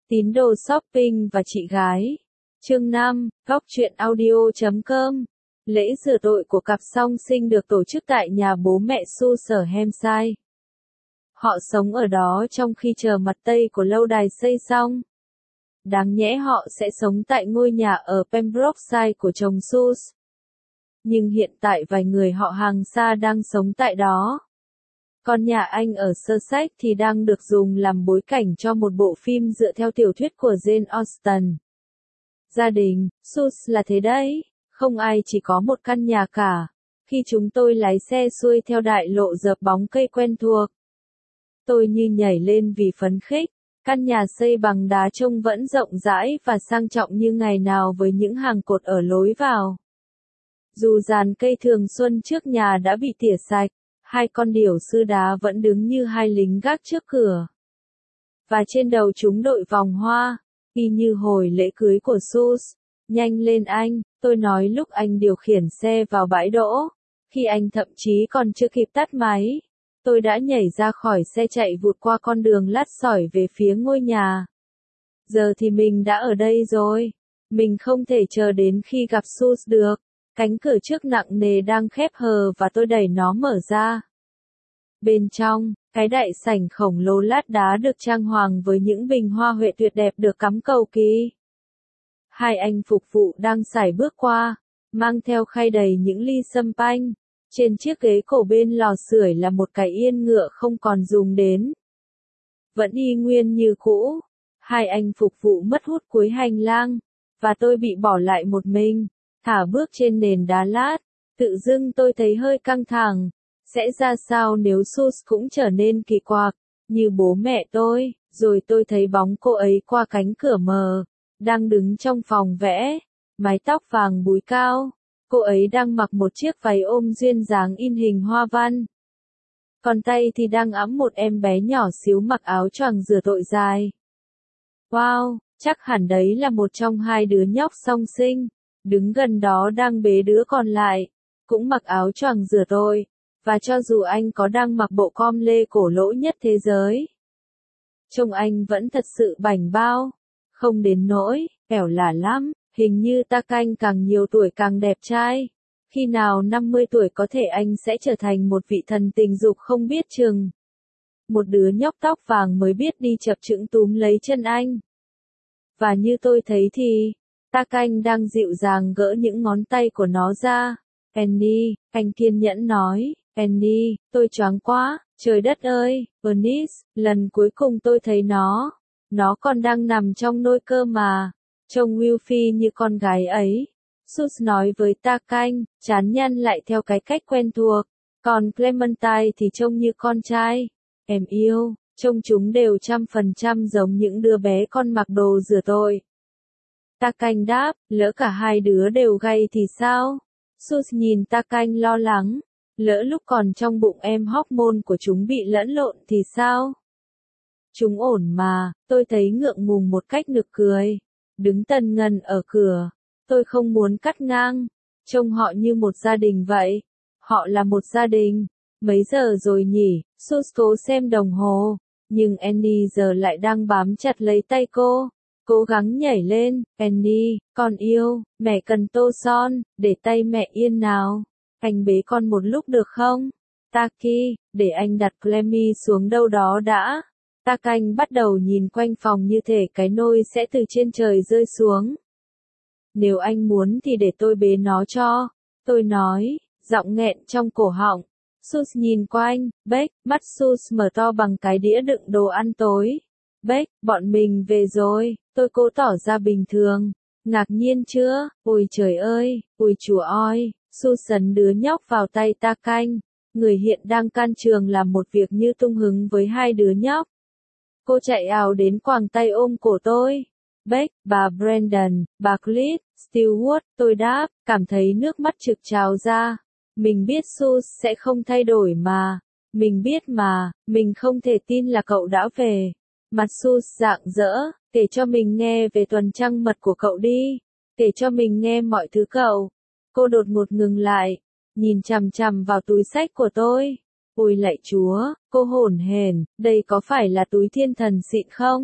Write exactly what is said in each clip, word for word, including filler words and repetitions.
Tín đồ shopping và chị gái. Chương năm, góc truyện audio chấm com. Lễ rửa tội của cặp song sinh được tổ chức tại nhà bố mẹ Su sở Hampshire. Họ sống ở đó trong khi chờ mặt Tây của lâu đài xây xong. Đáng nhẽ họ sẽ sống tại ngôi nhà ở Pembrokeshire của chồng Su. Nhưng hiện tại vài người họ hàng xa đang sống tại đó. Còn nhà anh ở Sussex thì đang được dùng làm bối cảnh cho một bộ phim dựa theo tiểu thuyết của Jane Austen. Gia đình, Sus là thế đấy, không ai chỉ có một căn nhà cả. Khi chúng tôi lái xe xuôi theo đại lộ dợp bóng cây quen thuộc, tôi như nhảy lên vì phấn khích. Căn nhà xây bằng đá trông vẫn rộng rãi và sang trọng như ngày nào với những hàng cột ở lối vào. Dù dàn cây thường xuân trước nhà đã bị tỉa sạch, hai con điểu sư đá vẫn đứng như hai lính gác trước cửa. Và trên đầu chúng đội vòng hoa, y như hồi lễ cưới của Sus. Nhanh lên anh, tôi nói lúc anh điều khiển xe vào bãi đỗ. Khi anh thậm chí còn chưa kịp tắt máy, tôi đã nhảy ra khỏi xe chạy vụt qua con đường lát sỏi về phía ngôi nhà. Giờ thì mình đã ở đây rồi. Mình không thể chờ đến khi gặp Sus được. Cánh cửa trước nặng nề đang khép hờ và tôi đẩy nó mở ra. Bên trong, cái đại sảnh khổng lồ lát đá được trang hoàng với những bình hoa huệ tuyệt đẹp được cắm cầu kỳ. Hai anh phục vụ đang sải bước qua, mang theo khay đầy những ly sâm panh. Trên chiếc ghế cổ bên lò sưởi là một cái yên ngựa không còn dùng đến. Vẫn y nguyên như cũ. Hai anh phục vụ mất hút cuối hành lang, và tôi bị bỏ lại một mình, thả bước trên nền đá lát. Tự dưng tôi thấy hơi căng thẳng. Sẽ ra sao nếu Sus cũng trở nên kỳ quặc, như bố mẹ tôi. Rồi tôi thấy bóng cô ấy qua cánh cửa mờ, đang đứng trong phòng vẽ, mái tóc vàng búi cao. Cô ấy đang mặc một chiếc váy ôm duyên dáng in hình hoa văn. Còn tay thì đang ẵm một em bé nhỏ xíu mặc áo choàng rửa tội dài. Wow, chắc hẳn đấy là một trong hai đứa nhóc song sinh, đứng gần đó đang bế đứa còn lại, cũng mặc áo choàng rửa tội. Và cho dù anh có đang mặc bộ com lê cổ lỗ nhất thế giới, trông anh vẫn thật sự bảnh bao. Không đến nỗi, ẻo lả lắm, hình như Ta Canh càng nhiều tuổi càng đẹp trai. Khi nào năm mươi tuổi có thể anh sẽ trở thành một vị thần tình dục không biết chừng. Một đứa nhóc tóc vàng mới biết đi chập chững túm lấy chân anh. Và như tôi thấy thì, Ta Canh đang dịu dàng gỡ những ngón tay của nó ra. Annie, anh kiên nhẫn nói. Annie, tôi choáng quá, trời đất ơi, Bernice, lần cuối cùng tôi thấy nó, nó còn đang nằm trong nôi cơ mà, trông Wilfie như con gái ấy. Sus nói với Ta Canh, chán nhăn lại theo cái cách quen thuộc, còn Clementine thì trông như con trai. Em yêu, trông chúng đều trăm phần trăm giống những đứa bé con mặc đồ rửa tội. Ta Canh đáp, lỡ cả hai đứa đều gay thì sao? Sus nhìn Ta Canh lo lắng. Lỡ lúc còn trong bụng em hormone của chúng bị lẫn lộn thì sao? Chúng ổn mà, tôi thấy ngượng ngùng một cách nực cười. Đứng tần ngần ở cửa, tôi không muốn cắt ngang. Trông họ như một gia đình vậy. Họ là một gia đình. Mấy giờ rồi nhỉ? Sus cố xem đồng hồ. Nhưng Annie giờ lại đang bám chặt lấy tay cô. Cố gắng nhảy lên. Annie, con yêu, mẹ cần tô son, để tay mẹ yên nào. Anh bế con một lúc được không? Taki, để anh đặt Clemmy xuống đâu đó đã. Ta Canh bắt đầu nhìn quanh phòng như thể cái nôi sẽ từ trên trời rơi xuống. Nếu anh muốn thì để tôi bế nó cho. Tôi nói, giọng nghẹn trong cổ họng. Sus nhìn quanh, Beck, mắt Sus mở to bằng cái đĩa đựng đồ ăn tối. Beck, bọn mình về rồi, tôi cố tỏ ra bình thường. Ngạc nhiên chưa? Ôi trời ơi, ôi chúa ơi. Susan đứa nhóc vào tay Ta Canh. Người hiện đang can trường làm một việc như tung hứng với hai đứa nhóc. Cô chạy ào đến quàng tay ôm cổ tôi. Beck, bà Brandon, bà Cliff, Stewart, tôi đáp, cảm thấy nước mắt trực trào ra. Mình biết Sus sẽ không thay đổi mà. Mình biết mà, mình không thể tin là cậu đã về. Mặt Sus rạng rỡ, kể cho mình nghe về tuần trăng mật của cậu đi. Kể cho mình nghe mọi thứ cậu. Cô đột ngột ngừng lại, nhìn chằm chằm vào túi xách của tôi. Ôi lạy Chúa, cô hổn hển, đây có phải là túi thiên thần xịn không?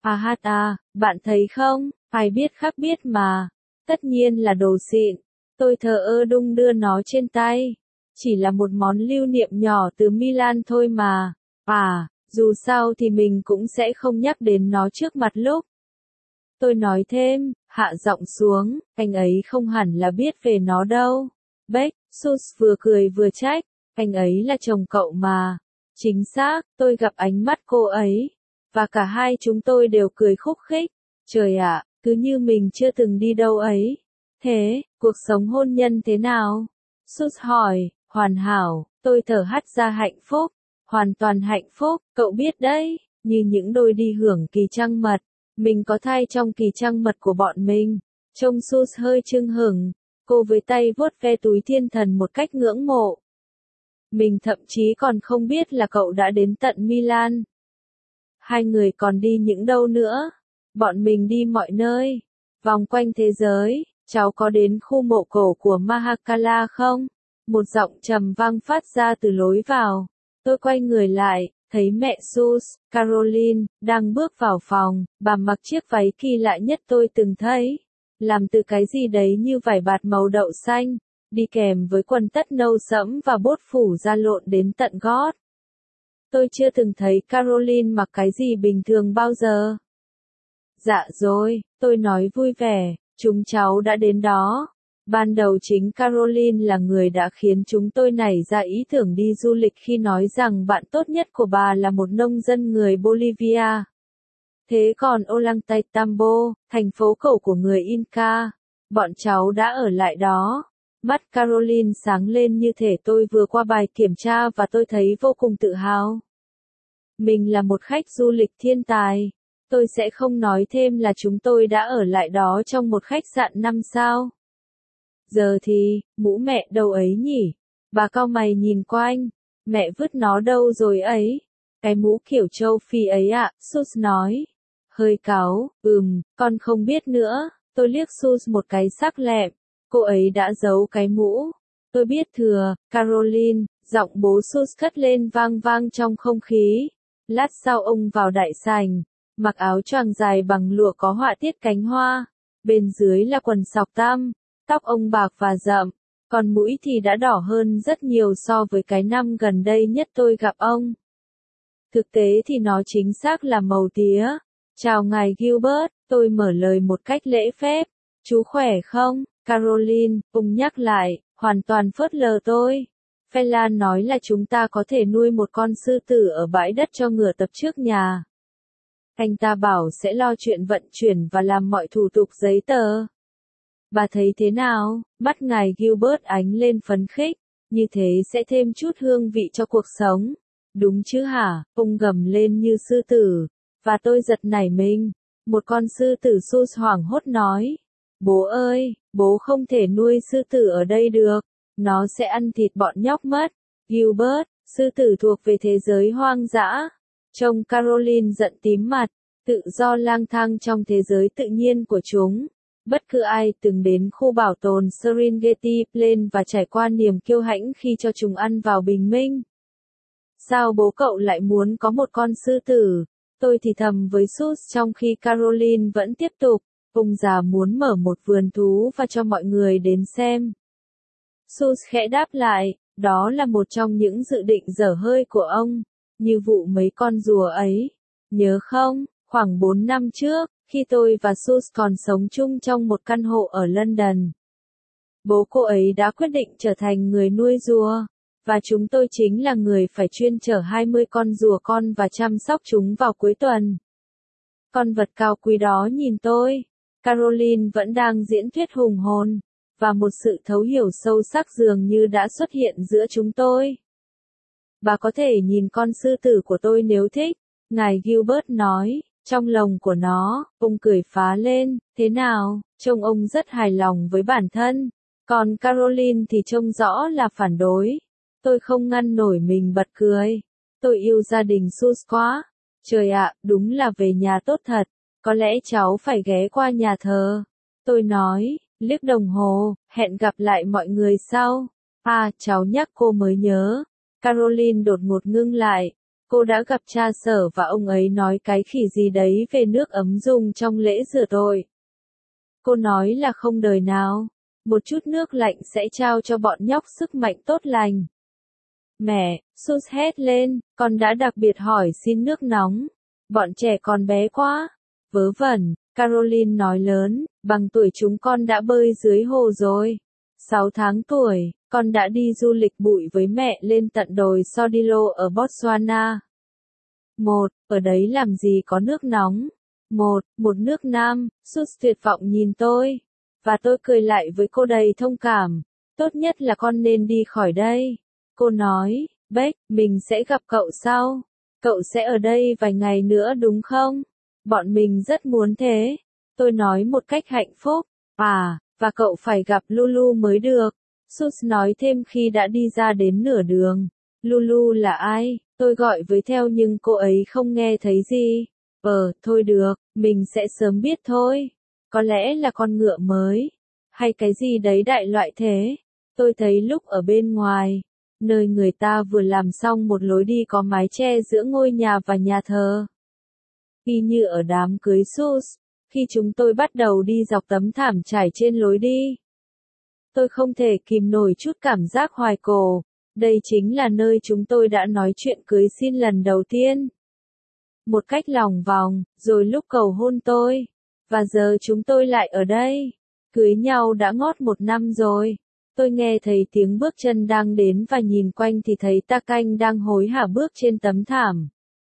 À hát à, bạn thấy không, ai biết khác biết mà. Tất nhiên là đồ xịn. Tôi thờ ơ đung đưa nó trên tay. Chỉ là một món lưu niệm nhỏ từ Milan thôi mà. À, dù sao thì mình cũng sẽ không nhắc đến nó trước mặt lúc. Tôi nói thêm, hạ giọng xuống, anh ấy không hẳn là biết về nó đâu. Beck, Sus vừa cười vừa trách, anh ấy là chồng cậu mà. Chính xác, tôi gặp ánh mắt cô ấy. Và cả hai chúng tôi đều cười khúc khích. Trời ạ, cứ như mình chưa từng đi đâu ấy. Thế, cuộc sống hôn nhân thế nào? Sus hỏi, hoàn hảo, tôi thở hắt ra hạnh phúc. Hoàn toàn hạnh phúc, cậu biết đấy, như những đôi đi hưởng kỳ trăng mật. Mình có thai trong kỳ trăng mật của bọn mình. Trông Sus hơi chưng hửng. Cô với tay vuốt ve túi thiên thần một cách ngưỡng mộ. Mình thậm chí còn không biết là cậu đã đến tận Milan. Hai người còn đi những đâu nữa? Bọn mình đi mọi nơi. Vòng quanh thế giới. Cháu có đến khu mộ cổ của Mahakala không? Một giọng trầm vang phát ra từ lối vào. Tôi quay người lại, thấy mẹ Sus, Caroline, đang bước vào phòng. Bà mặc chiếc váy kỳ lạ nhất tôi từng thấy. Làm từ cái gì đấy như vải bạt màu đậu xanh. Đi kèm với quần tất nâu sẫm và bốt phủ da lộn đến tận gót. Tôi chưa từng thấy Caroline mặc cái gì bình thường bao giờ. Dạ rồi, tôi nói vui vẻ, chúng cháu đã đến đó. Ban đầu chính Caroline là người đã khiến chúng tôi nảy ra ý tưởng đi du lịch khi nói rằng bạn tốt nhất của bà là một nông dân người Bolivia. Thế còn Ollantaytambo, thành phố cổ của người Inca, bọn cháu đã ở lại đó. Mắt Caroline sáng lên như thể tôi vừa qua bài kiểm tra và tôi thấy vô cùng tự hào. Mình là một khách du lịch thiên tài. Tôi sẽ không nói thêm là chúng tôi đã ở lại đó trong một khách sạn năm sao. Giờ thì, mũ mẹ đâu ấy nhỉ? Bà cau mày nhìn quanh. Mẹ vứt nó đâu rồi ấy? Cái mũ kiểu châu Phi ấy ạ, à, Sus nói. Hơi cáu, ừm, con không biết nữa. Tôi liếc Sus một cái sắc lẹm. Cô ấy đã giấu cái mũ. Tôi biết thừa, Caroline, giọng bố Sus cất lên vang vang trong không khí. Lát sau ông vào đại sảnh, mặc áo choàng dài bằng lụa có họa tiết cánh hoa. Bên dưới là quần sọc tăm, tóc ông bạc và rậm, còn mũi thì đã đỏ hơn rất nhiều so với cái năm gần đây nhất tôi gặp ông. Thực tế thì nó chính xác là màu tía. Chào ngài Gilbert, tôi mở lời một cách lễ phép. Chú khỏe không, Caroline, ông nhắc lại, hoàn toàn phớt lờ tôi. Phelan nói là chúng ta có thể nuôi một con sư tử ở bãi đất cho ngựa tập trước nhà. Anh ta bảo sẽ lo chuyện vận chuyển và làm mọi thủ tục giấy tờ. Bà thấy thế nào? Mắt ngài Gilbert ánh lên phấn khích. Như thế sẽ thêm chút hương vị cho cuộc sống. Đúng chứ hả? Ông gầm lên như sư tử. Và tôi giật nảy mình. Một con sư tử Sus hoảng hốt nói. Bố ơi, bố không thể nuôi sư tử ở đây được. Nó sẽ ăn thịt bọn nhóc mất. Gilbert, sư tử thuộc về thế giới hoang dã. Trông Caroline giận tím mặt. Tự do lang thang trong thế giới tự nhiên của chúng. Bất cứ ai từng đến khu bảo tồn Serengeti Plain và trải qua niềm kiêu hãnh khi cho chúng ăn vào bình minh. Sao bố cậu lại muốn có một con sư tử? Tôi thì thầm với Sus trong khi Caroline vẫn tiếp tục. Ông già muốn mở một vườn thú và cho mọi người đến xem. Sus khẽ đáp lại, đó là một trong những dự định dở hơi của ông, như vụ mấy con rùa ấy. Nhớ không, khoảng bốn năm trước, khi tôi và Sus còn sống chung trong một căn hộ ở London. Bố cô ấy đã quyết định trở thành người nuôi rùa, và chúng tôi chính là người phải chuyên chở hai mươi con rùa con và chăm sóc chúng vào cuối tuần. Con vật cao quý đó nhìn tôi. Caroline vẫn đang diễn thuyết hùng hồn, và một sự thấu hiểu sâu sắc dường như đã xuất hiện giữa chúng tôi. Bà có thể nhìn con sư tử của tôi nếu thích, ngài Gilbert nói, trong lồng của nó, ông cười phá lên, thế nào, trông ông rất hài lòng với bản thân, còn Caroline thì trông rõ là phản đối. Tôi không ngăn nổi mình bật cười. Tôi yêu gia đình Sus quá. Trời ạ, đúng là về nhà tốt thật. Có lẽ cháu phải ghé qua nhà thờ. Tôi nói, liếc đồng hồ, hẹn gặp lại mọi người sau. À, cháu nhắc cô mới nhớ. Caroline đột ngột ngưng lại. cô đã gặp cha Sở và ông ấy nói cái khỉ gì đấy về nước ấm dùng trong lễ rửa tội. Cô nói là không đời nào. Một chút nước lạnh sẽ trao cho bọn nhóc sức mạnh tốt lành. Mẹ, Sus hét lên, con đã đặc biệt hỏi xin nước nóng. Bọn trẻ còn bé quá. Vớ vẩn, Caroline nói lớn, bằng tuổi chúng con đã bơi dưới hồ rồi. Sáu tháng tuổi, con đã đi du lịch bụi với mẹ lên tận đồi Sodilo ở Botswana. Một, ở đấy làm gì có nước nóng. Một, một nước nam, Sus tuyệt vọng nhìn tôi. Và tôi cười lại với cô đầy thông cảm. Tốt nhất là con nên đi khỏi đây. Cô nói, Beck, mình sẽ gặp cậu sau. Cậu sẽ ở đây vài ngày nữa đúng không? Bọn mình rất muốn thế. Tôi nói một cách hạnh phúc. À, và cậu phải gặp Lulu mới được. Sus nói thêm khi đã đi ra đến nửa đường. Lulu là ai? Tôi gọi với theo nhưng cô ấy không nghe thấy gì. Ờ, thôi được, mình sẽ sớm biết thôi. Có lẽ là con ngựa mới. Hay cái gì đấy đại loại thế. Tôi thấy lúc ở bên ngoài, nơi người ta vừa làm xong một lối đi có mái che giữa ngôi nhà và nhà thờ. Y như ở đám cưới Sus, khi chúng tôi bắt đầu đi dọc tấm thảm trải trên lối đi. Tôi không thể kìm nổi chút cảm giác hoài cổ. Đây chính là nơi chúng tôi đã nói chuyện cưới xin lần đầu tiên. Một cách lòng vòng, rồi lúc cầu hôn tôi. Và giờ chúng tôi lại ở đây. Cưới nhau đã ngót một năm rồi. Tôi nghe thấy tiếng bước chân đang đến và nhìn quanh thì thấy Ta Canh đang hối hả bước trên tấm thảm.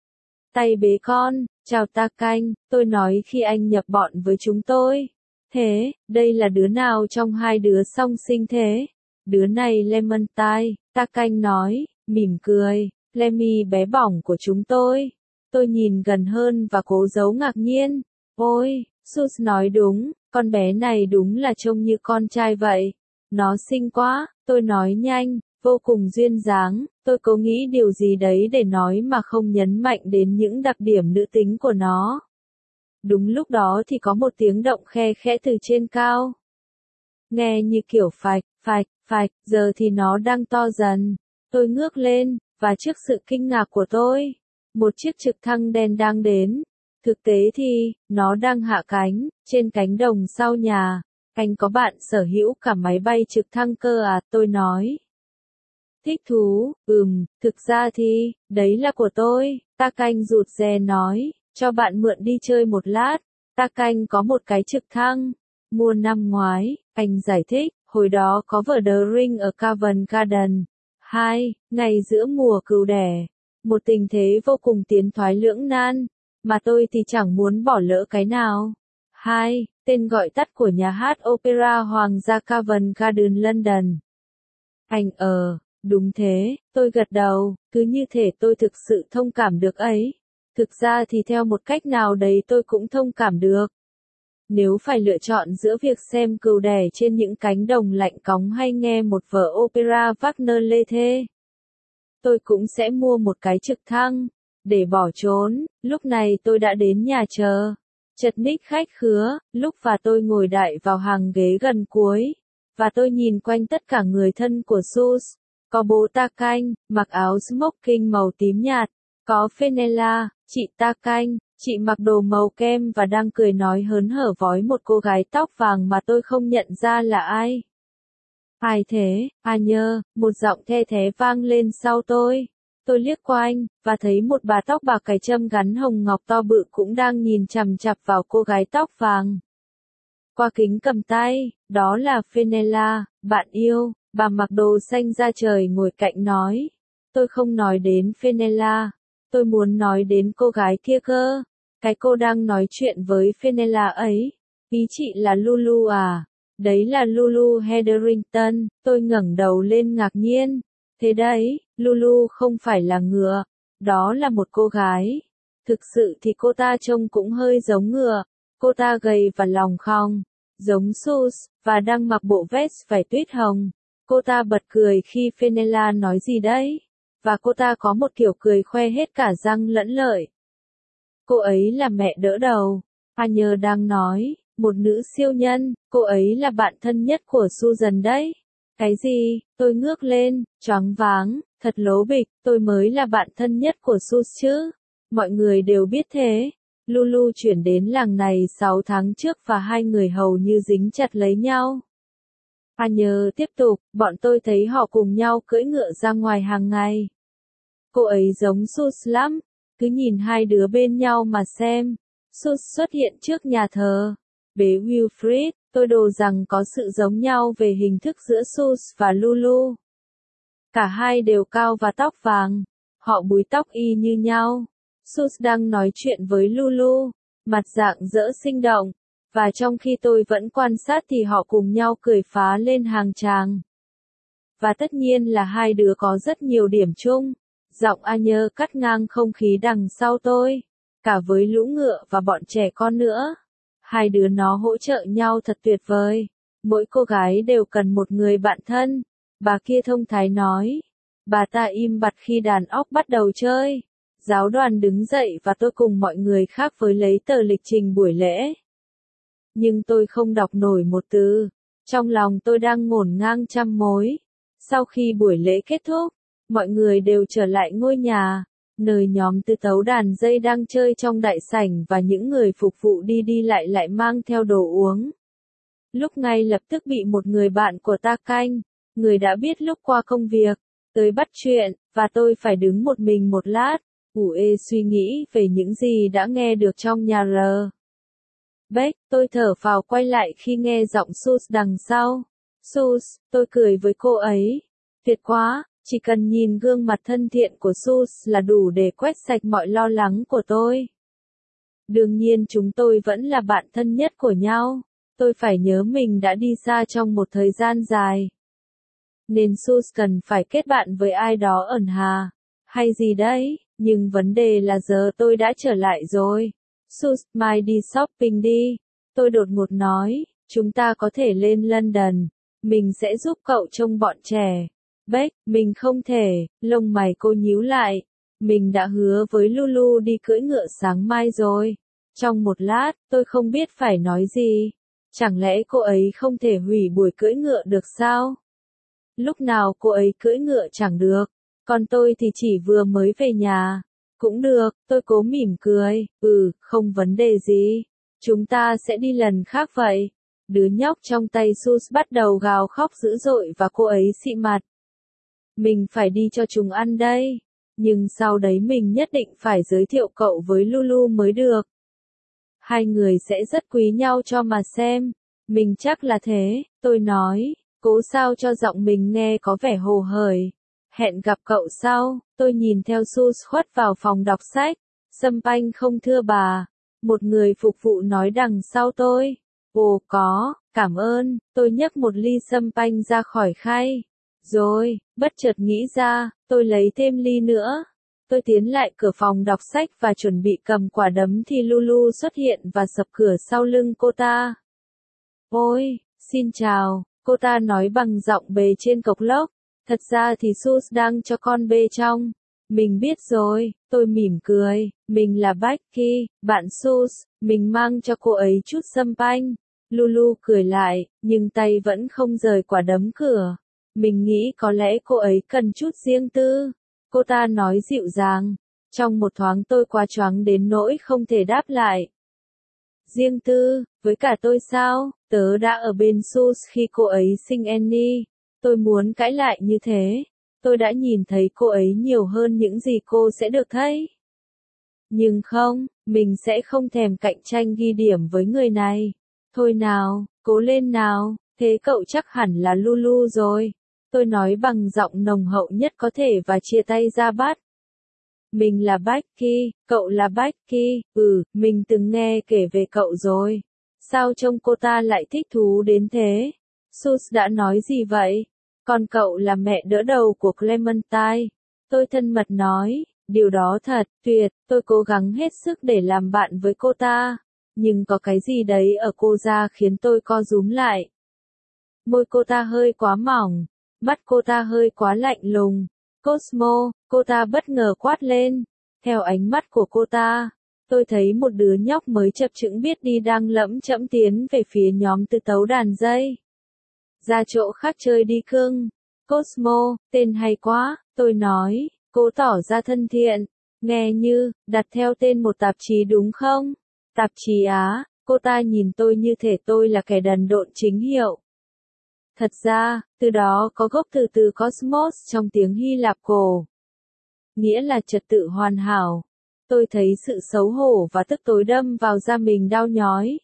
Tay bế con, chào Ta Canh, tôi nói khi anh nhập bọn với chúng tôi. Thế, đây là đứa nào trong hai đứa song sinh thế? Đứa này Lemon-tine, Ta Canh nói, mỉm cười, Lemmy bé bỏng của chúng tôi. Tôi nhìn gần hơn và cố giấu ngạc nhiên. Ôi, Sus nói đúng, con bé này đúng là trông như con trai vậy. Nó xinh quá, tôi nói nhanh, vô cùng duyên dáng, tôi cố nghĩ điều gì đấy để nói mà không nhấn mạnh đến những đặc điểm nữ tính của nó. Đúng lúc đó thì có một tiếng động khe khẽ từ trên cao. Nghe như kiểu phạch, phạch, phạch, giờ thì nó đang to dần. Tôi ngước lên, và trước sự kinh ngạc của tôi, một chiếc trực thăng đen đang đến. Thực tế thì, nó đang hạ cánh, trên cánh đồng sau nhà. Anh có bạn sở hữu cả máy bay trực thăng cơ à, tôi nói. Thích thú, ừm, thực ra thì, đấy là của tôi, Ta Canh rụt rè nói, cho bạn mượn đi chơi một lát. Ta Canh có một cái trực thăng, mua năm ngoái, anh giải thích, hồi đó có vở The Ring ở Covent Garden. Hai, ngày giữa mùa cừu đẻ. Một tình thế vô cùng tiến thoái lưỡng nan, mà tôi thì chẳng muốn bỏ lỡ cái nào. Hai, tên gọi tắt của nhà hát opera Hoàng gia Covent Garden London. Anh ờ, đúng thế, tôi gật đầu, cứ như thể tôi thực sự thông cảm được ấy. Thực ra thì theo một cách nào đấy tôi cũng thông cảm được. Nếu phải lựa chọn giữa việc xem cừu đẻ trên những cánh đồng lạnh cóng hay nghe một vở opera Wagner lê thê, tôi cũng sẽ mua một cái trực thăng, để bỏ trốn. Lúc này tôi đã đến nhà chờ. Chật ních khách khứa, lúc và tôi ngồi đại vào hàng ghế gần cuối. Và tôi nhìn quanh tất cả người thân của Sus. Có bố Ta Canh, mặc áo smoking màu tím nhạt. Có Fenella, chị Ta Canh, chị mặc đồ màu kem và đang cười nói hớn hở với một cô gái tóc vàng mà tôi không nhận ra là ai. Ai thế, à nhơ, một giọng the thé vang lên sau tôi. Tôi liếc qua anh, và thấy một bà tóc bạc cài châm gắn hồng ngọc to bự cũng đang nhìn chằm chằm vào cô gái tóc vàng. Qua kính cầm tay, đó là Fenella, bạn yêu, bà mặc đồ xanh da trời ngồi cạnh nói. Tôi không nói đến Fenella, tôi muốn nói đến cô gái kia cơ. Cái cô đang nói chuyện với Fenella ấy. Ý chị là Lulu à? Đấy là Lulu Hetherington, tôi ngẩng đầu lên ngạc nhiên. Thế đấy, Lulu không phải là ngựa, đó là một cô gái. Thực sự thì cô ta trông cũng hơi giống ngựa, cô ta gầy và lòng khòng, giống Sus, và đang mặc bộ vest vải tuyết hồng. Cô ta bật cười khi Fenella nói gì đấy, và cô ta có một kiểu cười khoe hết cả răng lẫn lợi. Cô ấy là mẹ đỡ đầu, Anya đang nói, một nữ siêu nhân, cô ấy là bạn thân nhất của Susan đấy. Cái gì? Tôi ngước lên, choáng váng, thật lố bịch, tôi mới là bạn thân nhất của Sus chứ. Mọi người đều biết thế. Lulu chuyển đến làng này sáu tháng trước và hai người hầu như dính chặt lấy nhau. À nhờ tiếp tục, bọn tôi thấy họ cùng nhau cưỡi ngựa ra ngoài hàng ngày. Cô ấy giống Sus lắm, cứ nhìn hai đứa bên nhau mà xem. Sus xuất hiện trước nhà thờ. Bế Wilfrid, tôi đồ rằng có sự giống nhau về hình thức giữa Sus và Lulu. Cả hai đều cao và tóc vàng. Họ búi tóc y như nhau. Sus đang nói chuyện với Lulu, mặt rạng rỡ sinh động. Và trong khi tôi vẫn quan sát thì họ cùng nhau cười phá lên hàng tràng. Và tất nhiên là hai đứa có rất nhiều điểm chung. Giọng Anya cắt ngang không khí đằng sau tôi. Cả với lũ ngựa và bọn trẻ con nữa. Hai đứa nó hỗ trợ nhau thật tuyệt vời. Mỗi cô gái đều cần một người bạn thân. Bà kia thông thái nói. Bà ta im bặt khi đàn óc bắt đầu chơi. Giáo đoàn đứng dậy và tôi cùng mọi người khác với lấy tờ lịch trình buổi lễ. Nhưng tôi không đọc nổi một từ. Trong lòng tôi đang ngổn ngang trăm mối. Sau khi buổi lễ kết thúc, mọi người đều trở lại ngôi nhà, nơi nhóm tư tấu đàn dây đang chơi trong đại sảnh và những người phục vụ đi đi lại lại mang theo đồ uống. Lúc ngay lập tức bị một người bạn của ta canh, người đã biết lúc qua công việc, tới bắt chuyện, và tôi phải đứng một mình một lát, ủ ê suy nghĩ về những gì đã nghe được trong nhà R. Beck, tôi thở phào quay lại khi nghe giọng Sus đằng sau. Sus, tôi cười với cô ấy. Tuyệt quá, chỉ cần nhìn gương mặt thân thiện của Sus là đủ để quét sạch mọi lo lắng của tôi. Đương nhiên chúng tôi vẫn là bạn thân nhất của nhau. Tôi phải nhớ mình đã đi xa trong một thời gian dài. Nên Sus cần phải kết bạn với ai đó ẩn hà. Hay gì đấy, nhưng vấn đề là giờ tôi đã trở lại rồi. Sus, mai đi shopping đi. Tôi đột ngột nói, chúng ta có thể lên London. Mình sẽ giúp cậu trông bọn trẻ. Beck, mình không thể, lông mày cô nhíu lại. Mình đã hứa với Lulu đi cưỡi ngựa sáng mai rồi. Trong một lát, tôi không biết phải nói gì. Chẳng lẽ cô ấy không thể hủy buổi cưỡi ngựa được sao? Lúc nào cô ấy cưỡi ngựa chẳng được. Còn tôi thì chỉ vừa mới về nhà. Cũng được, tôi cố mỉm cười. Ừ, không vấn đề gì. Chúng ta sẽ đi lần khác vậy. Đứa nhóc trong tay Sus bắt đầu gào khóc dữ dội và cô ấy xị mặt. Mình phải đi cho chúng ăn đây. Nhưng sau đấy mình nhất định phải giới thiệu cậu với Lulu mới được. Hai người sẽ rất quý nhau cho mà xem. Mình chắc là thế, tôi nói, cố sao cho giọng mình nghe có vẻ hồ hởi. Hẹn gặp cậu sau, tôi nhìn theo Sus khuất vào phòng đọc sách. Sâm panh không thưa bà. Một người phục vụ nói đằng sau tôi. Ồ có, cảm ơn, tôi nhấc một ly sâm panh ra khỏi khay. Rồi, bất chợt nghĩ ra, tôi lấy thêm ly nữa. Tôi tiến lại cửa phòng đọc sách và chuẩn bị cầm quả đấm thì Lulu xuất hiện và sập cửa sau lưng cô ta. Ôi, xin chào, cô ta nói bằng giọng bề trên cộc lốc. Thật ra thì Sus đang cho con bê trong. Mình biết rồi, tôi mỉm cười, mình là Becky, bạn Sus, mình mang cho cô ấy chút sâm panh. Lulu cười lại, nhưng tay vẫn không rời quả đấm cửa. Mình nghĩ có lẽ cô ấy cần chút riêng tư. Cô ta nói dịu dàng. Trong một thoáng tôi quá choáng đến nỗi không thể đáp lại. Riêng tư, với cả tôi sao? Tớ đã ở bên Sus khi cô ấy sinh Annie. Tôi muốn cãi lại như thế. Tôi đã nhìn thấy cô ấy nhiều hơn những gì cô sẽ được thấy. Nhưng không, mình sẽ không thèm cạnh tranh ghi điểm với người này. Thôi nào, cố lên nào, thế cậu chắc hẳn là Lulu rồi. Tôi nói bằng giọng nồng hậu nhất có thể và chia tay ra bắt. Mình là Becky, cậu là Becky, ừ, mình từng nghe kể về cậu rồi. Sao trông cô ta lại thích thú đến thế? Sus đã nói gì vậy? Còn cậu là mẹ đỡ đầu của Clementine. Tôi thân mật nói, điều đó thật, tuyệt, tôi cố gắng hết sức để làm bạn với cô ta. Nhưng có cái gì đấy ở cô ra khiến tôi co rúm lại. Môi cô ta hơi quá mỏng, mắt cô ta hơi quá lạnh lùng. Cosmo, cô ta bất ngờ quát lên. Theo ánh mắt của cô ta, tôi thấy một đứa nhóc mới chập chững biết đi đang lẫm chẫm tiến về phía nhóm tư tấu đàn dây. Ra chỗ khác chơi đi cưng. Cosmo, tên hay quá, tôi nói, cố tỏ ra thân thiện. Nghe như, đặt theo tên một tạp chí đúng không? Tạp chí á, cô ta nhìn tôi như thể tôi là kẻ đần độn chính hiệu. Thật ra, từ đó có gốc từ từ cosmos trong tiếng Hy Lạp cổ. Nghĩa là trật tự hoàn hảo. Tôi thấy sự xấu hổ và tức tối đâm vào da mình đau nhói.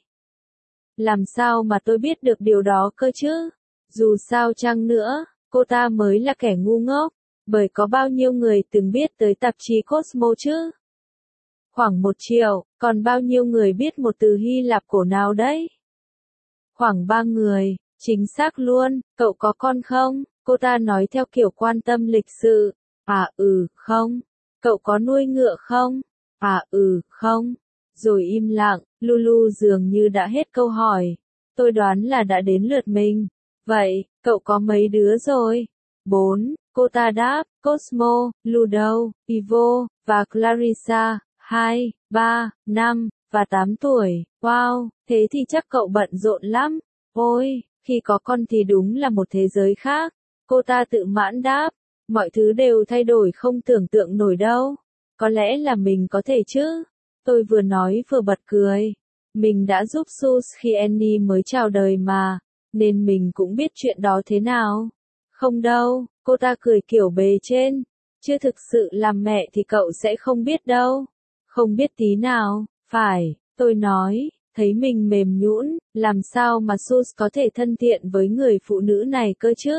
Làm sao mà tôi biết được điều đó cơ chứ? Dù sao chăng nữa, cô ta mới là kẻ ngu ngốc, bởi có bao nhiêu người từng biết tới tạp chí Cosmo chứ? Khoảng một triệu, còn bao nhiêu người biết một từ Hy Lạp cổ nào đấy? Khoảng ba người, chính xác luôn, cậu có con không? Cô ta nói theo kiểu quan tâm lịch sự. À ừ, không. Cậu có nuôi ngựa không? À ừ, không. Rồi im lặng, Lulu dường như đã hết câu hỏi. Tôi đoán là đã đến lượt mình. Vậy, cậu có mấy đứa rồi? Bốn, cô ta đáp, Cosmo, Ludo, Ivo, và Clarissa, hai, ba, năm, và tám tuổi. Wow, thế thì chắc cậu bận rộn lắm. Ôi, khi có con thì đúng là một thế giới khác. Cô ta tự mãn đáp, mọi thứ đều thay đổi không tưởng tượng nổi đâu. Có lẽ là mình có thể chứ. Tôi vừa nói vừa bật cười. Mình đã giúp Sus khi Annie mới chào đời mà, nên mình cũng biết chuyện đó thế nào. Không đâu, cô ta cười kiểu bề trên. Chứ thực sự làm mẹ thì cậu sẽ không biết đâu. Không biết tí nào, phải, tôi nói, thấy mình mềm nhũn, làm sao mà Sus có thể thân thiện với người phụ nữ này cơ chứ?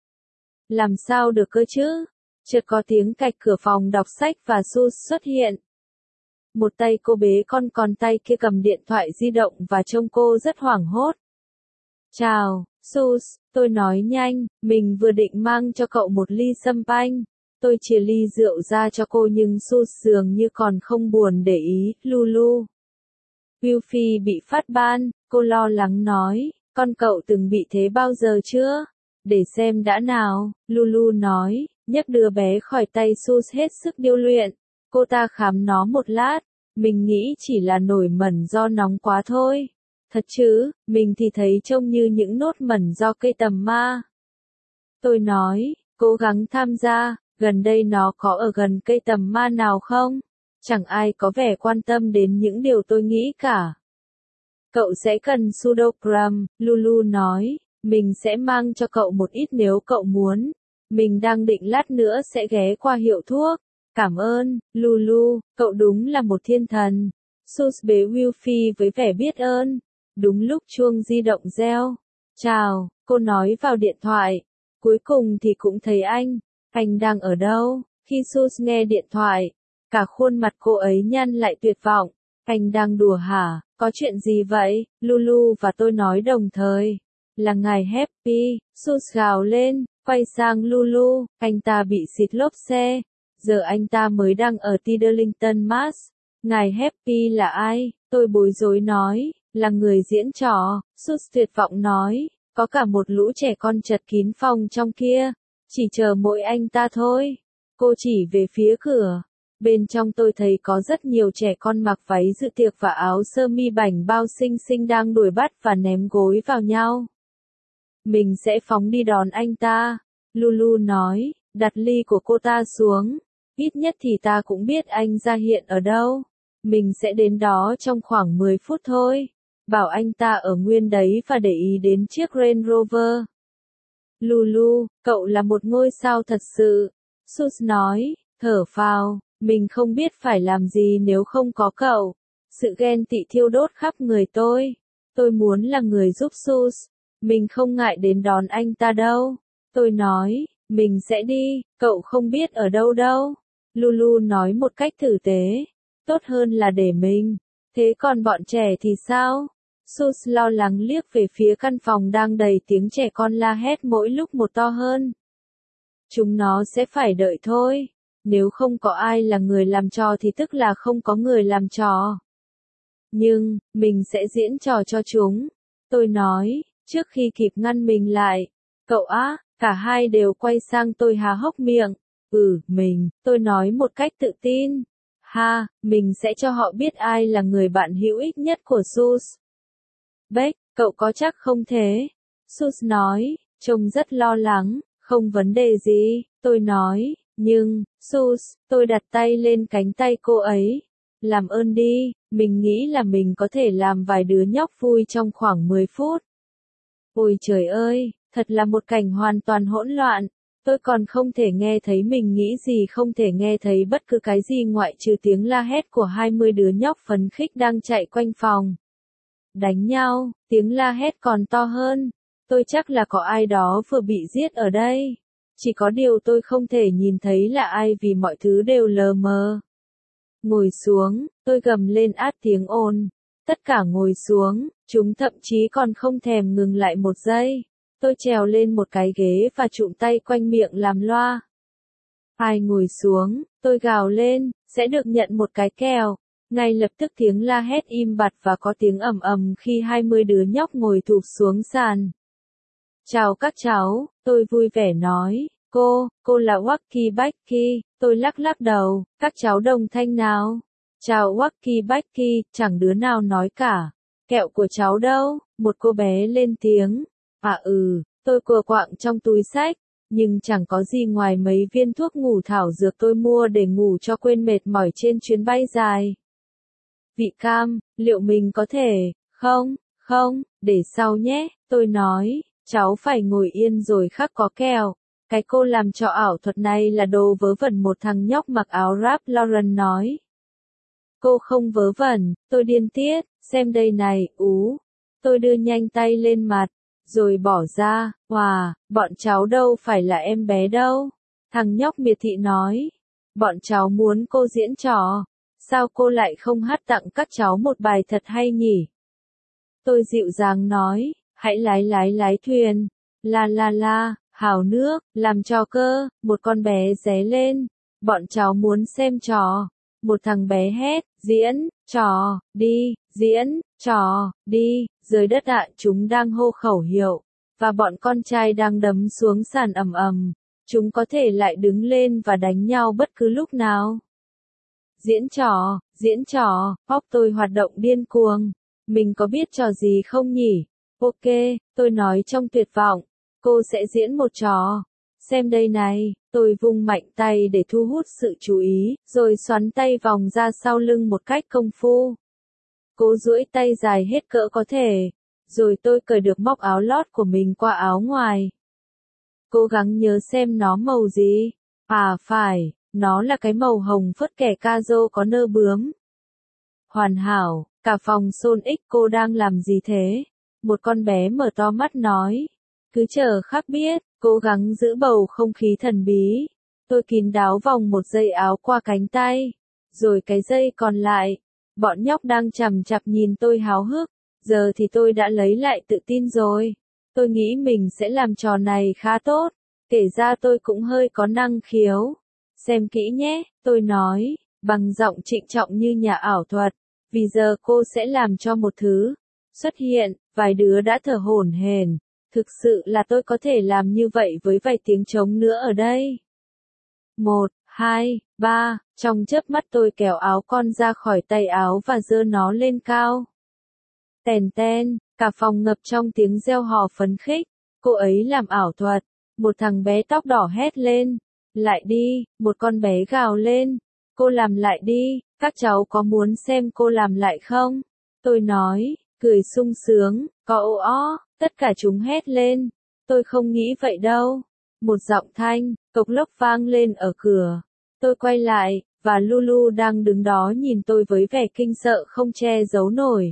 Làm sao được cơ chứ? Chợt có tiếng cạch cửa phòng đọc sách và Sus xuất hiện. Một tay cô bế con còn tay kia cầm điện thoại di động và trông cô rất hoảng hốt. Chào, Sus, tôi nói nhanh, mình vừa định mang cho cậu một ly sâm panh. Tôi chia ly rượu ra cho cô nhưng Sus dường như còn không buồn để ý, Lulu. Wilfie bị phát ban, cô lo lắng nói, con cậu từng bị thế bao giờ chưa? Để xem đã nào, Lulu nói, nhấc đứa bé khỏi tay Sus hết sức điêu luyện. Cô ta khám nó một lát, mình nghĩ chỉ là nổi mẩn do nóng quá thôi. Thật chứ, mình thì thấy trông như những nốt mẩn do cây tầm ma. Tôi nói, cố gắng tham gia, gần đây nó có ở gần cây tầm ma nào không? Chẳng ai có vẻ quan tâm đến những điều tôi nghĩ cả. Cậu sẽ cần Sudocram, Lulu nói, mình sẽ mang cho cậu một ít nếu cậu muốn. Mình đang định lát nữa sẽ ghé qua hiệu thuốc. Cảm ơn, Lulu, cậu đúng là một thiên thần. Sus bế Wilfie với vẻ biết ơn. Đúng lúc chuông di động reo. Chào, cô nói vào điện thoại. Cuối cùng thì cũng thấy anh. Anh đang ở đâu? Khi Sus nghe điện thoại, cả khuôn mặt cô ấy nhăn lại tuyệt vọng. Anh đang đùa hả? Có chuyện gì vậy? Lulu và tôi nói đồng thời. Là ngài Happy. Sus gào lên, quay sang Lulu. Anh ta bị xịt lốp xe. Giờ anh ta mới đang ở Tiddlington, Mass. Ngài Happy là ai? Tôi bối rối nói, là người diễn trò. Sus tuyệt vọng nói, có cả một lũ trẻ con chật kín phòng trong kia. Chỉ chờ mỗi anh ta thôi. Cô chỉ về phía cửa. Bên trong tôi thấy có rất nhiều trẻ con mặc váy dự tiệc và áo sơ mi bảnh bao xinh xinh đang đuổi bắt và ném gối vào nhau. Mình sẽ phóng đi đón anh ta. Lulu nói, đặt ly của cô ta xuống. Ít nhất thì ta cũng biết anh ra hiện ở đâu. Mình sẽ đến đó trong khoảng mười phút thôi. Bảo anh ta ở nguyên đấy và để ý đến chiếc Range Rover. Lulu, cậu là một ngôi sao thật sự. Sus nói, thở phào, mình không biết phải làm gì nếu không có cậu. Sự ghen tị thiêu đốt khắp người tôi. Tôi muốn là người giúp Sus. Mình không ngại đến đón anh ta đâu. Tôi nói, mình sẽ đi, cậu không biết ở đâu đâu. Lulu nói một cách tử tế. Tốt hơn là để mình. Thế còn bọn trẻ thì sao? Sus lo lắng liếc về phía căn phòng đang đầy tiếng trẻ con la hét mỗi lúc một to hơn. Chúng nó sẽ phải đợi thôi. Nếu không có ai là người làm trò thì tức là không có người làm trò. Nhưng, mình sẽ diễn trò cho chúng. Tôi nói, trước khi kịp ngăn mình lại. Cậu á, cả hai đều quay sang tôi há hốc miệng. Ừ, mình, tôi nói một cách tự tin. Ha, mình sẽ cho họ biết ai là người bạn hữu ích nhất của Sus. Beck, cậu có chắc không thế? Sus nói, trông rất lo lắng. Không vấn đề gì, tôi nói, nhưng, Sus, tôi đặt tay lên cánh tay cô ấy. Làm ơn đi, mình nghĩ là mình có thể làm vài đứa nhóc vui trong khoảng mười phút. Ôi trời ơi, thật là một cảnh hoàn toàn hỗn loạn. Tôi còn không thể nghe thấy mình nghĩ gì, không thể nghe thấy bất cứ cái gì ngoại trừ tiếng la hét của hai mươi đứa nhóc phấn khích đang chạy quanh phòng. Đánh nhau, tiếng la hét còn to hơn. Tôi chắc là có ai đó vừa bị giết ở đây. Chỉ có điều tôi không thể nhìn thấy là ai vì mọi thứ đều lờ mờ. Ngồi xuống, tôi gầm lên át tiếng ồn. Tất cả ngồi xuống, chúng thậm chí còn không thèm ngừng lại một giây. Tôi trèo lên một cái ghế và trụm tay quanh miệng làm loa. Ai ngồi xuống, tôi gào lên, sẽ được nhận một cái kèo. Ngay lập tức tiếng la hét im bặt và có tiếng ầm ầm khi hai mươi đứa nhóc ngồi thụp xuống sàn. Chào các cháu, tôi vui vẻ nói. Cô, cô là Wacky Backy, tôi lắc lắc đầu, các cháu đồng thanh nào. Chào Wacky Backy, chẳng đứa nào nói cả. Kẹo của cháu đâu? Một cô bé lên tiếng. À ừ, tôi cùa quạng trong túi xách, nhưng chẳng có gì ngoài mấy viên thuốc ngủ thảo dược tôi mua để ngủ cho quên mệt mỏi trên chuyến bay dài. Vị cam, liệu mình có thể, không, không, để sau nhé, tôi nói, cháu phải ngồi yên rồi khắc có kèo. Cái cô làm trò ảo thuật này là đồ vớ vẩn, một thằng nhóc mặc áo Ralph Lauren nói. Cô không vớ vẩn, tôi điên tiết, xem đây này, ú. Tôi đưa nhanh tay lên mặt, rồi bỏ ra, hòa, bọn cháu đâu phải là em bé đâu. Thằng nhóc miệt thị nói, bọn cháu muốn cô diễn trò, sao cô lại không hát tặng các cháu một bài thật hay nhỉ? Tôi dịu dàng nói, hãy lái lái lái thuyền, la la la, hào nước, làm trò cơ, một con bé ré lên, bọn cháu muốn xem trò. Một thằng bé hét, diễn, trò, đi, diễn, trò, đi, dưới đất ạ chúng đang hô khẩu hiệu, và bọn con trai đang đấm xuống sàn ầm ầm, chúng có thể lại đứng lên và đánh nhau bất cứ lúc nào. Diễn trò, diễn trò, óc tôi hoạt động điên cuồng, mình có biết trò gì không nhỉ? Ok, tôi nói trong tuyệt vọng, cô sẽ diễn một trò. Xem đây này, tôi vung mạnh tay để thu hút sự chú ý, rồi xoắn tay vòng ra sau lưng một cách công phu. Cố duỗi tay dài hết cỡ có thể, rồi tôi cởi được móc áo lót của mình qua áo ngoài. Cố gắng nhớ xem nó màu gì. À phải, nó là cái màu hồng phớt kẻ ca rô có nơ bướm. Hoàn hảo, cả phòng xôn ích. Cô đang làm gì thế? Một con bé mở to mắt nói. Cứ chờ khắc biết, cố gắng giữ bầu không khí thần bí. Tôi kín đáo vòng một dây áo qua cánh tay, rồi cái dây còn lại. Bọn nhóc đang chằm chằm nhìn tôi háo hức. Giờ thì tôi đã lấy lại tự tin rồi. Tôi nghĩ mình sẽ làm trò này khá tốt. Kể ra tôi cũng hơi có năng khiếu. Xem kỹ nhé, tôi nói, bằng giọng trịnh trọng như nhà ảo thuật. Vì giờ cô sẽ làm cho một thứ xuất hiện. Vài đứa đã thở hổn hển. Thực sự là tôi có thể làm như vậy với vài tiếng trống nữa ở đây. Một, hai, ba, trong chớp mắt tôi kéo áo con ra khỏi tay áo và giơ nó lên cao. Tèn ten, cả phòng ngập trong tiếng reo hò phấn khích. Cô ấy làm ảo thuật. Một thằng bé tóc đỏ hét lên. Lại đi, một con bé gào lên. Cô làm lại đi, các cháu có muốn xem cô làm lại không? Tôi nói, cười sung sướng, có ô ó, tất cả chúng hét lên. Tôi không nghĩ vậy đâu. Một giọng thanh, cộc lốc vang lên ở cửa. Tôi quay lại, và Lulu đang đứng đó nhìn tôi với vẻ kinh sợ không che giấu nổi.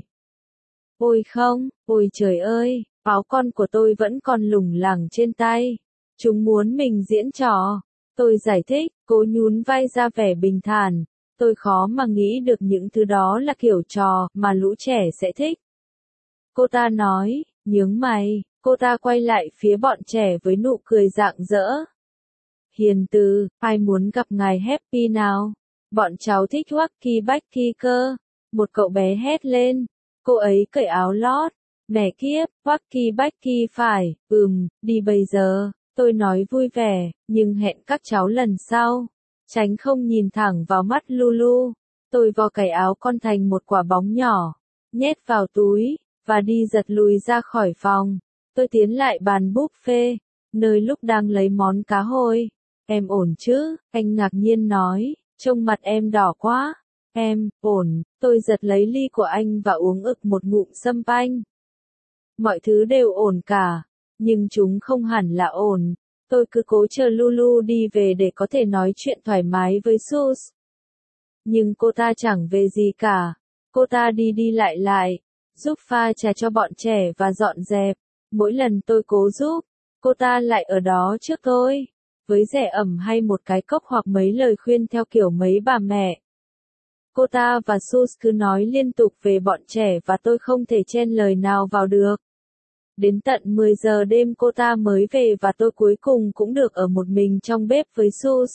Ôi không, ôi trời ơi, áo con của tôi vẫn còn lủng lẳng trên tay. Chúng muốn mình diễn trò. Tôi giải thích, cố nhún vai ra vẻ bình thản. Tôi khó mà nghĩ được những thứ đó là kiểu trò mà lũ trẻ sẽ thích. Cô ta nói, nhướng mày, cô ta quay lại phía bọn trẻ với nụ cười rạng rỡ. Hiền từ, ai muốn gặp ngài Happy nào? Bọn cháu thích Wacky Backy cơ. Một cậu bé hét lên. Cô ấy cởi áo lót. Mẹ kiếp, Wacky Backy phải, ừm, đi bây giờ. Tôi nói vui vẻ, nhưng hẹn các cháu lần sau. Tránh không nhìn thẳng vào mắt Lulu. Tôi vo cái áo con thành một quả bóng nhỏ. Nhét vào túi, và đi giật lùi ra khỏi phòng. Tôi tiến lại bàn buffet, nơi lúc đang lấy món cá hồi. Em ổn chứ? Anh ngạc nhiên nói, trông mặt em đỏ quá. Em, ổn, tôi giật lấy ly của anh và uống ực một ngụm sâm panh. Mọi thứ đều ổn cả, nhưng chúng không hẳn là ổn. Tôi cứ cố chờ Lulu đi về để có thể nói chuyện thoải mái với Sus. Nhưng cô ta chẳng về gì cả. Cô ta đi đi lại lại, giúp pha trà cho bọn trẻ và dọn dẹp. Mỗi lần tôi cố giúp, cô ta lại ở đó trước tôi, với rẻ ẩm hay một cái cốc hoặc mấy lời khuyên theo kiểu mấy bà mẹ. Cô ta và Sus cứ nói liên tục về bọn trẻ và tôi không thể chen lời nào vào được. Đến tận mười giờ đêm cô ta mới về và tôi cuối cùng cũng được ở một mình trong bếp với Sus.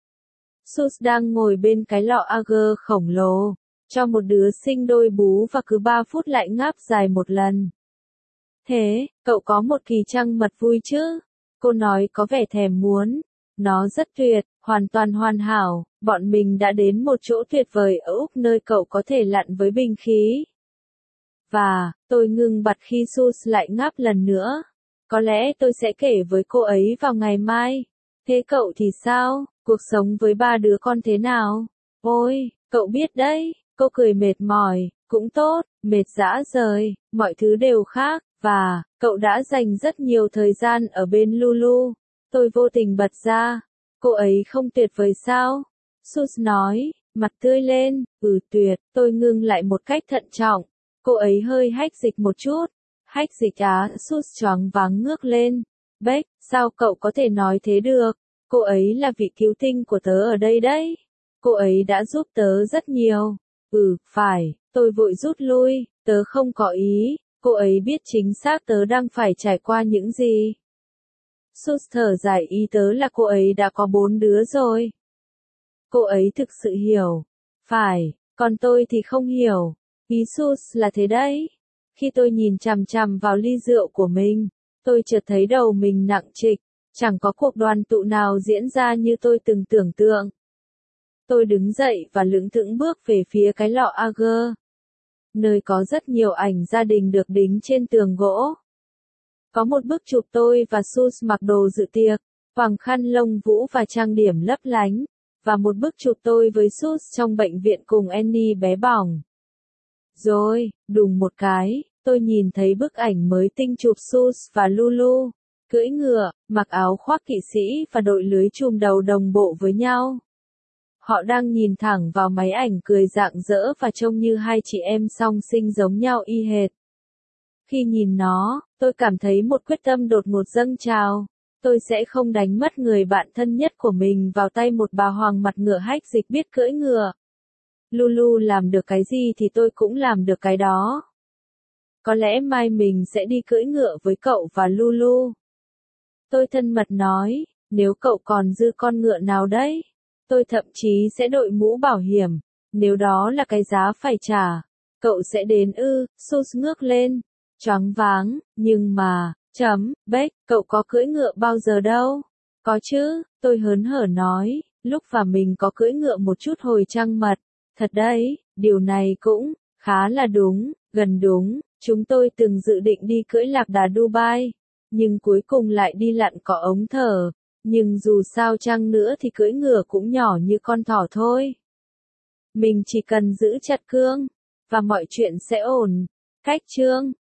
Sus đang ngồi bên cái lọ Ager khổng lồ, cho một đứa sinh đôi bú và cứ ba phút lại ngáp dài một lần. Thế, cậu có một kỳ trăng mật vui chứ? Cô nói có vẻ thèm muốn. Nó rất tuyệt, hoàn toàn hoàn hảo, bọn mình đã đến một chỗ tuyệt vời ở Úc nơi cậu có thể lặn với bình khí. Và, tôi ngưng bặt khi Sus lại ngáp lần nữa. Có lẽ tôi sẽ kể với cô ấy vào ngày mai. Thế cậu thì sao? Cuộc sống với ba đứa con thế nào? Ôi, cậu biết đấy, cô cười mệt mỏi, cũng tốt, mệt dã rời, mọi thứ đều khác, và, cậu đã dành rất nhiều thời gian ở bên Lulu. Tôi vô tình bật ra, cô ấy không tuyệt vời sao? Sus nói, mặt tươi lên, ừ tuyệt, tôi ngưng lại một cách thận trọng. Cô ấy hơi hách dịch một chút. Hách dịch á, Sus choáng váng ngước lên. Beck, sao cậu có thể nói thế được? Cô ấy là vị cứu tinh của tớ ở đây đấy. Cô ấy đã giúp tớ rất nhiều. Ừ, phải, tôi vội rút lui, tớ không có ý. Cô ấy biết chính xác tớ đang phải trải qua những gì. Sus thở dài, ý tớ là cô ấy đã có bốn đứa rồi. Cô ấy thực sự hiểu. Phải, còn tôi thì không hiểu. Ý Sus là thế đấy. Khi tôi nhìn chằm chằm vào ly rượu của mình, tôi chợt thấy đầu mình nặng trịch. Chẳng có cuộc đoàn tụ nào diễn ra như tôi từng tưởng tượng. Tôi đứng dậy và lững thững bước về phía cái lọ Ager, nơi có rất nhiều ảnh gia đình được đính trên tường gỗ. Có một bức chụp tôi và Sus mặc đồ dự tiệc, choàng khăn lông vũ và trang điểm lấp lánh, và một bức chụp tôi với Sus trong bệnh viện cùng Annie bé bỏng. Rồi, đùng một cái, tôi nhìn thấy bức ảnh mới tinh chụp Sus và Lulu, cưỡi ngựa, mặc áo khoác kỵ sĩ và đội lưới chùm đầu đồng bộ với nhau. Họ đang nhìn thẳng vào máy ảnh cười rạng rỡ và trông như hai chị em song sinh giống nhau y hệt. Khi nhìn nó, tôi cảm thấy một quyết tâm đột ngột dâng trào. Tôi sẽ không đánh mất người bạn thân nhất của mình vào tay một bà hoàng mặt ngựa hách dịch biết cưỡi ngựa. Lulu làm được cái gì thì tôi cũng làm được cái đó. Có lẽ mai mình sẽ đi cưỡi ngựa với cậu và Lulu. Tôi thân mật nói, nếu cậu còn dư con ngựa nào đấy, tôi thậm chí sẽ đội mũ bảo hiểm, nếu đó là cái giá phải trả. Cậu sẽ đến ư? Sus ngước lên, choáng váng, nhưng mà, chấm, Beck, cậu có cưỡi ngựa bao giờ đâu? Có chứ, tôi hớn hở nói, lúc và mình có cưỡi ngựa một chút hồi trăng mật. Thật đấy, điều này cũng khá là đúng, gần đúng, chúng tôi từng dự định đi cưỡi lạc đà Dubai, nhưng cuối cùng lại đi lặn cỏ ống thở, nhưng dù sao chăng nữa thì cưỡi ngựa cũng nhỏ như con thỏ thôi. Mình chỉ cần giữ chặt cương, và mọi chuyện sẽ ổn. Cách chương